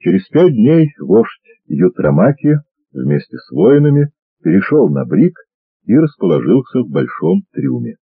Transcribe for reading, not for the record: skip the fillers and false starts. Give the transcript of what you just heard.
Через 5 дней вождь Ютрамаки вместе с воинами перешел на Брик и расположился в большом трюме.